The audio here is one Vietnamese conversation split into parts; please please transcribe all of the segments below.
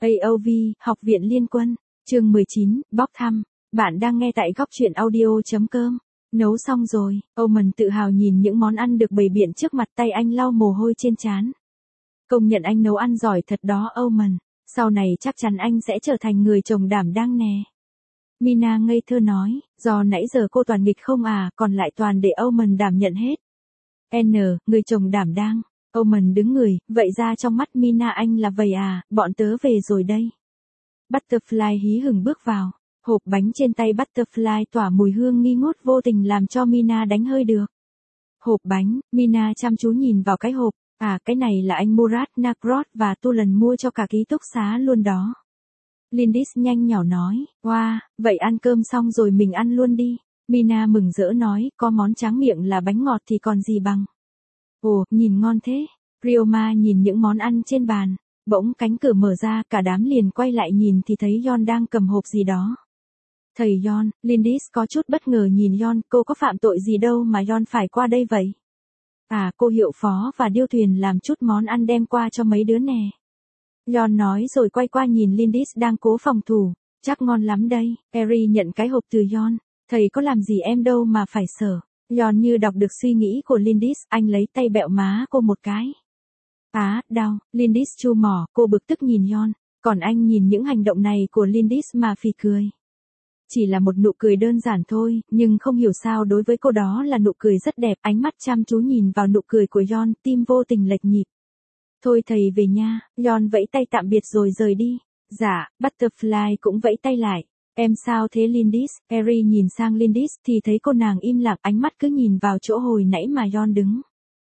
AOV, Học viện Liên quân, chương 19, bóc thăm. Bạn đang nghe tại góc truyện audio.com. Nấu xong rồi, Omen tự hào nhìn những món ăn được bày biện trước mặt, tay anh lau mồ hôi trên trán. Công nhận anh nấu ăn giỏi thật đó Omen, sau này chắc chắn anh sẽ trở thành người chồng đảm đang nè. Mina ngây thơ nói, do nãy giờ cô toàn nghịch không à, còn lại toàn để Omen đảm nhận hết. Người chồng đảm đang. Omen đứng người, vậy ra trong mắt Mina anh là vậy à, bọn tớ về rồi đây. Butterfly hí hửng bước vào, hộp bánh trên tay Butterfly tỏa mùi hương nghi ngút vô tình làm cho Mina đánh hơi được. Hộp bánh, Mina chăm chú nhìn vào cái hộp, cái này là anh Murat Nagrod và Tulan mua cho cả ký túc xá luôn đó. Lindis nhanh nhỏ nói, wow, vậy ăn cơm xong rồi mình ăn luôn đi. Mina mừng rỡ nói, có món tráng miệng là bánh ngọt thì còn gì bằng. Ồ, nhìn ngon thế. Ryoma nhìn những món ăn trên bàn. Bỗng cánh cửa mở ra, cả đám liền quay lại nhìn thì thấy Yon đang cầm hộp gì đó. Thầy Yon, Lindis có chút bất ngờ nhìn Yon, cô có phạm tội gì đâu mà Yon phải qua đây vậy? Cô hiệu phó và điêu thuyền làm chút món ăn đem qua cho mấy đứa nè. Yon nói rồi quay qua nhìn Lindis đang cố phòng thủ, chắc ngon lắm đây. Eri nhận cái hộp từ Yon, thầy có làm gì em đâu mà phải sợ. Yon như đọc được suy nghĩ của Lindis, anh lấy tay bẹo má cô một cái. Đau, Lindis chu mỏ, cô bực tức nhìn Yon, còn anh nhìn những hành động này của Lindis mà phì cười. Chỉ là một nụ cười đơn giản thôi, nhưng không hiểu sao đối với cô đó là nụ cười rất đẹp, ánh mắt chăm chú nhìn vào nụ cười của Yon, tim vô tình lệch nhịp. Thôi thầy về nha, Yon vẫy tay tạm biệt rồi rời đi. Dạ, Butterfly cũng vẫy tay lại. Em sao thế Lindis? Eri nhìn sang Lindis thì thấy cô nàng im lặng, ánh mắt cứ nhìn vào chỗ hồi nãy mà Yon đứng.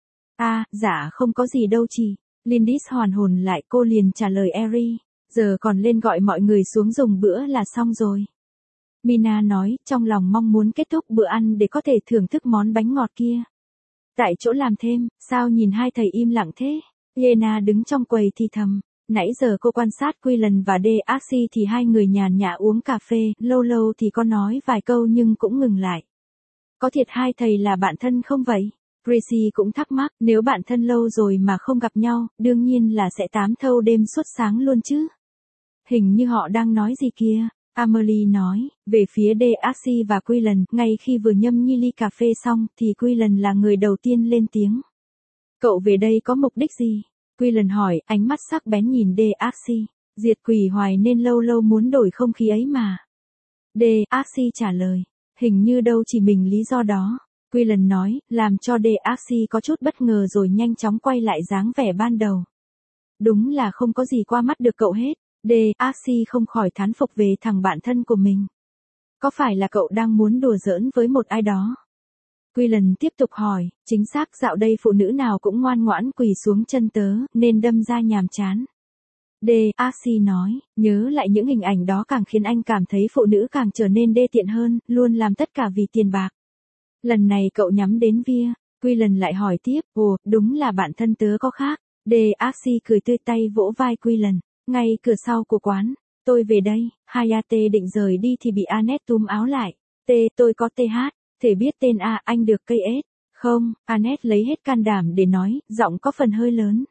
Dạ không có gì đâu chị. Lindis hoàn hồn lại, cô liền trả lời Eri, giờ còn lên gọi mọi người xuống dùng bữa là xong rồi. Mina nói, trong lòng mong muốn kết thúc bữa ăn để có thể thưởng thức món bánh ngọt kia. Tại chỗ làm thêm, sao nhìn hai thầy im lặng thế? Yena đứng trong quầy thì thầm. Nãy giờ cô quan sát Quillan và Deaxi thì hai người nhàn nhã uống cà phê, lâu lâu thì có nói vài câu nhưng cũng ngừng lại. Có thiệt hai thầy là bạn thân không vậy? Gracie cũng thắc mắc, nếu bạn thân lâu rồi mà không gặp nhau, đương nhiên là sẽ tám thâu đêm suốt sáng luôn chứ. Hình như họ đang nói gì kia. Amelie nói, về phía Deaxi và Quillan, ngay khi vừa nhâm nhi ly cà phê xong thì Quillan là người đầu tiên lên tiếng. Cậu về đây có mục đích gì? Quillan hỏi, ánh mắt sắc bén nhìn Deaxi. Diệt quỷ hoài nên lâu lâu muốn đổi không khí ấy mà. Deaxi trả lời, hình như đâu chỉ mình lý do đó. Quillan nói, làm cho Deaxi có chút bất ngờ rồi nhanh chóng quay lại dáng vẻ ban đầu. Đúng là không có gì qua mắt được cậu hết. Deaxi không khỏi thán phục về thằng bạn thân của mình. Có phải là cậu đang muốn đùa giỡn với một ai đó? Quillan tiếp tục hỏi, chính xác dạo đây phụ nữ nào cũng ngoan ngoãn quỳ xuống chân tớ, nên đâm ra nhàm chán. Deaxi nói, nhớ lại những hình ảnh đó càng khiến anh cảm thấy phụ nữ càng trở nên đê tiện hơn, luôn làm tất cả vì tiền bạc. Lần này cậu nhắm đến Via. Quillan lại hỏi tiếp, đúng là bạn thân tớ có khác. Deaxi cười tươi, tay vỗ vai Quillan, ngay cửa sau của quán. Tôi về đây. Hayate định rời đi thì bị Annette túm áo lại. Tôi có TH. Thể biết tên anh được cây ết. Không, Annette lấy hết can đảm để nói, giọng có phần hơi lớn.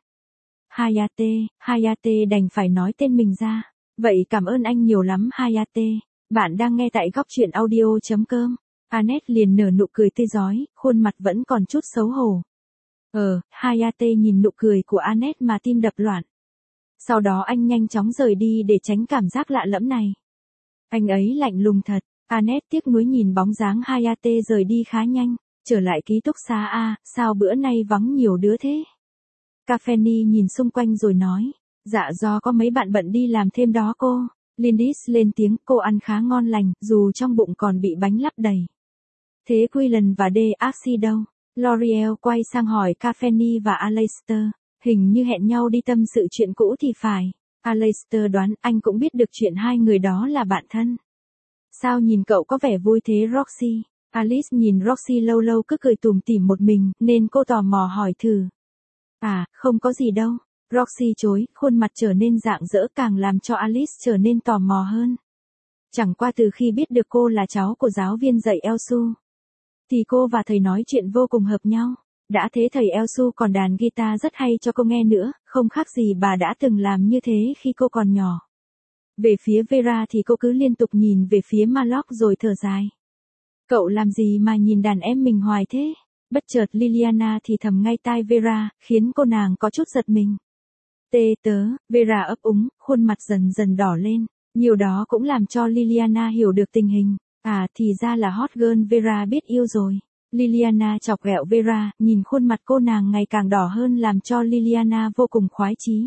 Hayate đành phải nói tên mình ra. Vậy cảm ơn anh nhiều lắm Hayate. Bạn đang nghe tại góc truyện audio.com. Annette liền nở nụ cười tươi rói, khuôn mặt vẫn còn chút xấu hổ. Hayate nhìn nụ cười của Annette mà tim đập loạn. Sau đó anh nhanh chóng rời đi để tránh cảm giác lạ lẫm này. Anh ấy lạnh lùng thật. Annette tiếc nuối nhìn bóng dáng Hayate rời đi khá nhanh. Trở lại ký túc xá sao bữa nay vắng nhiều đứa thế? Cafeni nhìn xung quanh rồi nói. Dạ do có mấy bạn bận đi làm thêm đó cô. Lindis lên tiếng, cô ăn khá ngon lành, dù trong bụng còn bị bánh lắp đầy. Thế Quillan và Deaxi đâu? L'Oreal quay sang hỏi Cafeni và Aleister. Hình như hẹn nhau đi tâm sự chuyện cũ thì phải. Aleister đoán anh cũng biết được chuyện hai người đó là bạn thân. Sao nhìn cậu có vẻ vui thế Roxy? Alice nhìn Roxy lâu lâu cứ cười tủm tỉm một mình, nên cô tò mò hỏi thử. Không có gì đâu. Roxy chối, khuôn mặt trở nên rạng rỡ càng làm cho Alice trở nên tò mò hơn. Chẳng qua từ khi biết được cô là cháu của giáo viên dạy Elsu, thì cô và thầy nói chuyện vô cùng hợp nhau. Đã thế thầy Elsu còn đàn guitar rất hay cho cô nghe nữa, không khác gì bà đã từng làm như thế khi cô còn nhỏ. Về phía Vera thì cô cứ liên tục nhìn về phía Marlock rồi thở dài. Cậu làm gì mà nhìn đàn em mình hoài thế? Bất chợt Liliana thì thầm ngay tai Vera, khiến cô nàng có chút giật mình. Tê tớ, Vera ấp úng, khuôn mặt dần dần đỏ lên. Nhiều đó cũng làm cho Liliana hiểu được tình hình. À thì ra là hot girl Vera biết yêu rồi. Liliana chọc ghẹo Vera, nhìn khuôn mặt cô nàng ngày càng đỏ hơn làm cho Liliana vô cùng khoái chí.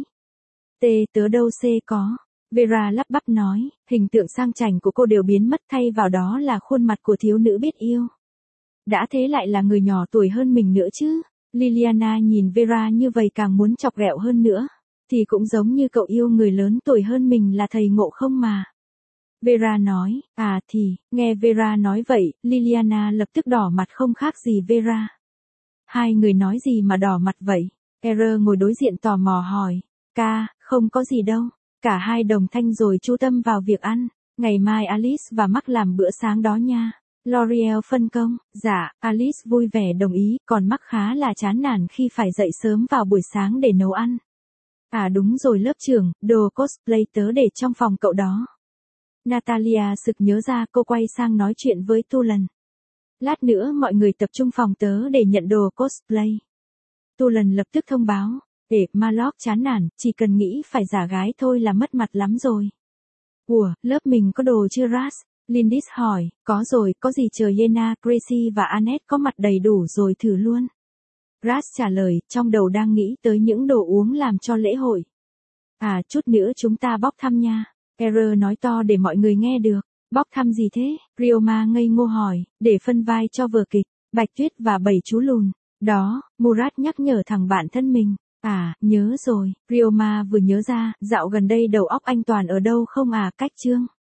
Tê tớ đâu có. Vera lắp bắp nói, hình tượng sang chảnh của cô đều biến mất thay vào đó là khuôn mặt của thiếu nữ biết yêu. Đã thế lại là người nhỏ tuổi hơn mình nữa chứ. Liliana nhìn Vera như vậy càng muốn chọc ghẹo hơn nữa. Thì cũng giống như cậu yêu người lớn tuổi hơn mình là thầy ngộ không mà. Vera nói, à thì, nghe Vera nói vậy, Liliana lập tức đỏ mặt không khác gì Vera. Hai người nói gì mà đỏ mặt vậy? Error ngồi đối diện tò mò hỏi, ca, không có gì đâu. Cả hai đồng thanh rồi chú tâm vào việc ăn. Ngày mai Alice và Mark làm bữa sáng đó nha. L'Oreal phân công, dạ, Alice vui vẻ đồng ý, còn Mark khá là chán nản khi phải dậy sớm vào buổi sáng để nấu ăn. À đúng rồi lớp trưởng, đồ cosplay tớ để trong phòng cậu đó. Natalia sực nhớ ra, cô quay sang nói chuyện với Tulan. Lát nữa mọi người tập trung phòng tớ để nhận đồ cosplay. Tulan lập tức thông báo, để Marlock chán nản, chỉ cần nghĩ phải giả gái thôi là mất mặt lắm rồi. Ủa, lớp mình có đồ chưa Ras? Lindis hỏi, có rồi, có gì chờ Yena, Gracie và Annette có mặt đầy đủ rồi thử luôn. Ras trả lời, trong đầu đang nghĩ tới những đồ uống làm cho lễ hội. À, chút nữa chúng ta bóc thăm nha. Error nói to để mọi người nghe được. Bóc thăm gì thế? Ryoma ngây ngô hỏi, để phân vai cho vở kịch, Bạch Tuyết và 7 chú lùn. Đó, Murat nhắc nhở thằng bạn thân mình. À, nhớ rồi, Ryoma vừa nhớ ra, dạo gần đây đầu óc anh toàn ở đâu không à, cách chương.